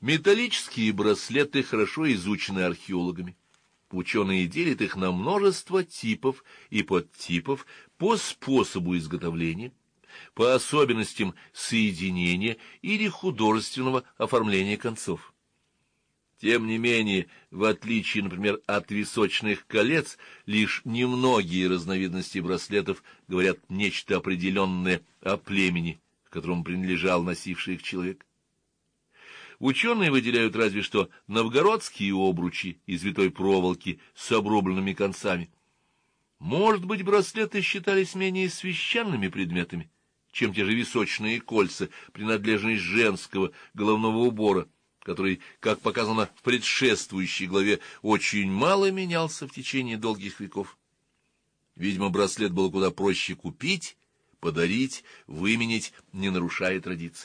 Металлические браслеты хорошо изучены археологами. Ученые делят их на множество типов и подтипов по способу изготовления, по особенностям соединения или художественного оформления концов. Тем не менее, в отличие, например, от височных колец, лишь немногие разновидности браслетов говорят нечто определенное о племени, к которому принадлежал носивший их человек. Ученые выделяют разве что новгородские обручи из витой проволоки с обрубленными концами. Может быть, браслеты считались менее священными предметами, чем те же височные кольца, принадлежность женского головного убора, который, как показано в предшествующей главе, очень мало менялся в течение долгих веков. Видимо, браслет было куда проще купить, подарить, выменять, не нарушая традиций.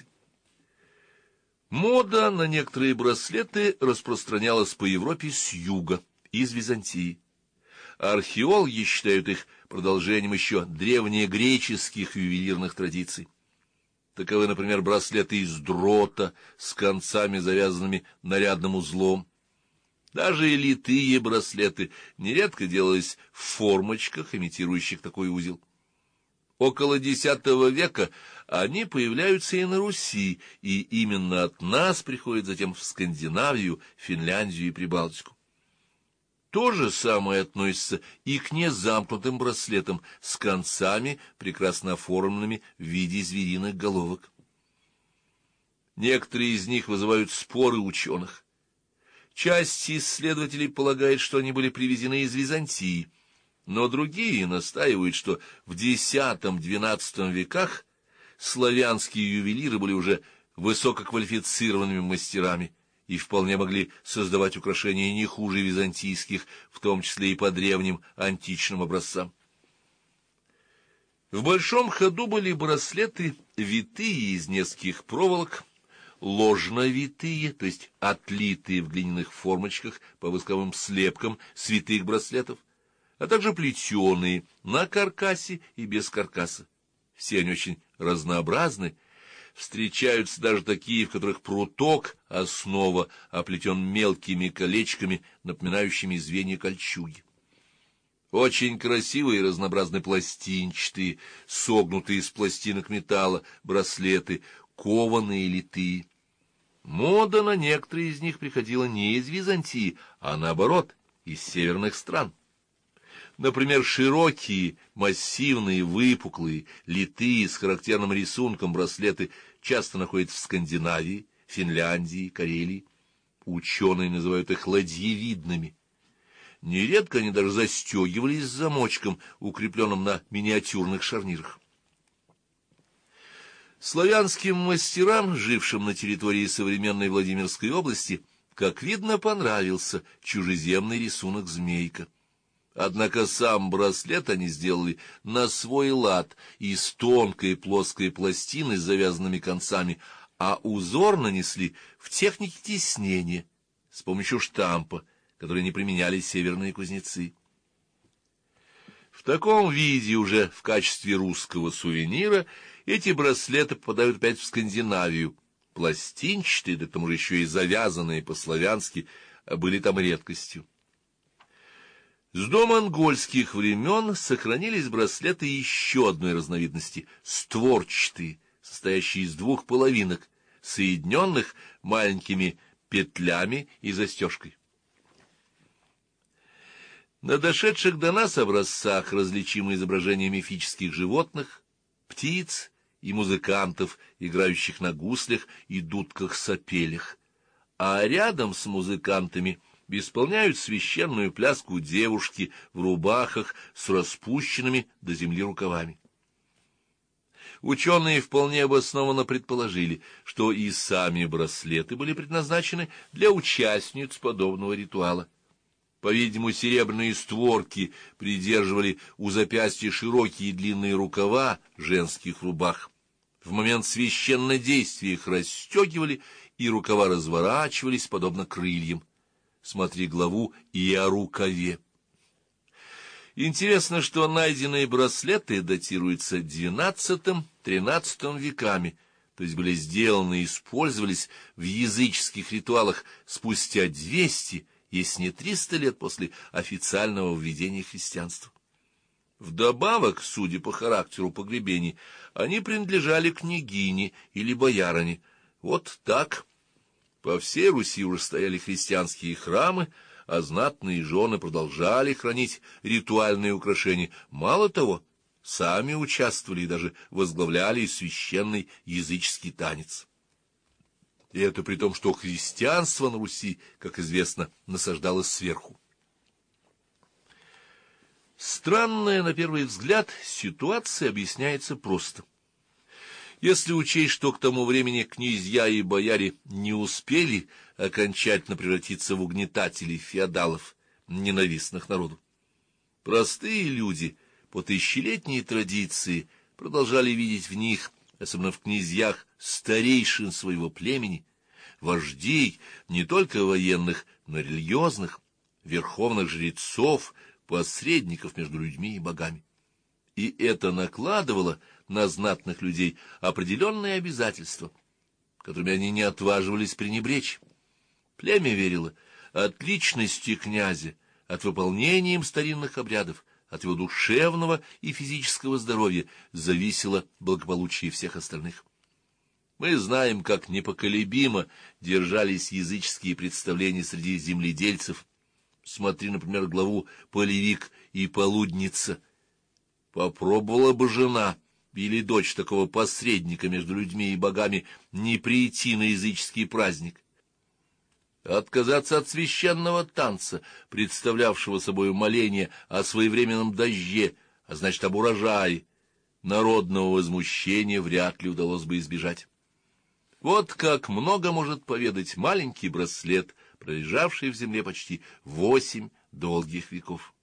Мода на некоторые браслеты распространялась по Европе с юга, из Византии. Археологи считают их продолжением еще древнегреческих ювелирных традиций. Таковы, например, браслеты из дрота с концами, завязанными нарядным узлом. Даже и литые браслеты нередко делались в формочках, имитирующих такой узел. Около X века они появляются и на Руси, и именно от нас приходят затем в Скандинавию, Финляндию и Прибалтику. То же самое относится и к незамкнутым браслетам с концами, прекрасно оформленными в виде звериных головок. Некоторые из них вызывают споры ученых. Часть исследователей полагает, что они были привезены из Византии, но другие настаивают, что в X-XII веках славянские ювелиры были уже высококвалифицированными мастерами и вполне могли создавать украшения не хуже византийских, в том числе и по древним античным образцам. В большом ходу были браслеты, витые из нескольких проволок, ложно-витые, то есть отлитые в глиняных формочках по восковым слепкам святых браслетов, а также плетеные на каркасе и без каркаса. Все они очень разнообразны. Встречаются даже такие, в которых пруток, основа, оплетен мелкими колечками, напоминающими звенья кольчуги. Очень красивые и разнообразные пластинчатые, согнутые из пластинок металла, браслеты, кованые и литые. Мода на некоторые из них приходила не из Византии, а наоборот, из северных стран. Например, широкие, массивные, выпуклые, литые, с характерным рисунком браслеты часто находятся в Скандинавии, Финляндии, Карелии. Ученые называют их ладьевидными. Нередко они даже застегивались замочком, укрепленным на миниатюрных шарнирах. Славянским мастерам, жившим на территории современной Владимирской области, как видно, понравился чужеземный рисунок змейка. Однако сам браслет они сделали на свой лад из тонкой плоской пластины с завязанными концами, а узор нанесли в технике тиснения с помощью штампа, который не применяли северные кузнецы. В таком виде уже в качестве русского сувенира эти браслеты попадают опять в Скандинавию. Пластинчатые, да к тому же еще и завязанные по-славянски, были там редкостью. С домонгольских времен сохранились браслеты еще одной разновидности — створчатые, состоящие из двух половинок, соединенных маленькими петлями и застежкой. На дошедших до нас образцах различимы изображения мифических животных, птиц и музыкантов, играющих на гуслях и дудках-сапелях, а рядом с музыкантами исполняют священную пляску девушки в рубахах с распущенными до земли рукавами. Ученые вполне обоснованно предположили, что и сами браслеты были предназначены для участниц подобного ритуала. По-видимому, серебряные створки придерживали у запястья широкие длинные рукава женских рубах. В момент священнодействия их расстегивали, и рукава разворачивались, подобно крыльям. Смотри главу и о рукаве. Интересно, что найденные браслеты датируются XII-XIII веками, то есть были сделаны и использовались в языческих ритуалах спустя 200, если не 300 лет после официального введения христианства. Вдобавок, судя по характеру погребений, они принадлежали княгине или боярине. Вот так. По всей Руси уже стояли христианские храмы, а знатные жены продолжали хранить ритуальные украшения. Мало того, сами участвовали и даже возглавляли священный языческий танец. И это при том, что христианство на Руси, как известно, насаждалось сверху. Странная, на первый взгляд, ситуация объясняется просто. Если учесть, что к тому времени князья и бояре не успели окончательно превратиться в угнетателей феодалов, ненавистных народу, простые люди по тысячелетней традиции продолжали видеть в них, особенно в князьях, старейшин своего племени, вождей не только военных, но и религиозных, верховных жрецов, посредников между людьми и богами. И это накладывало на знатных людей определенные обязательства, которыми они не отваживались пренебречь. Племя верило от личности князя, от выполнения им старинных обрядов, от его душевного и физического здоровья зависело благополучие всех остальных. Мы знаем, как непоколебимо держались языческие представления среди земледельцев. Смотри, например, главу «Полевик и полудница». Попробовала бы жена или дочь такого посредника между людьми и богами не прийти на языческий праздник, отказаться от священного танца, представлявшего собой моление о своевременном дожде, а значит, об урожае, народного возмущения вряд ли удалось бы избежать. Вот как много может поведать маленький браслет, пролежавший в земле почти 8 долгих веков.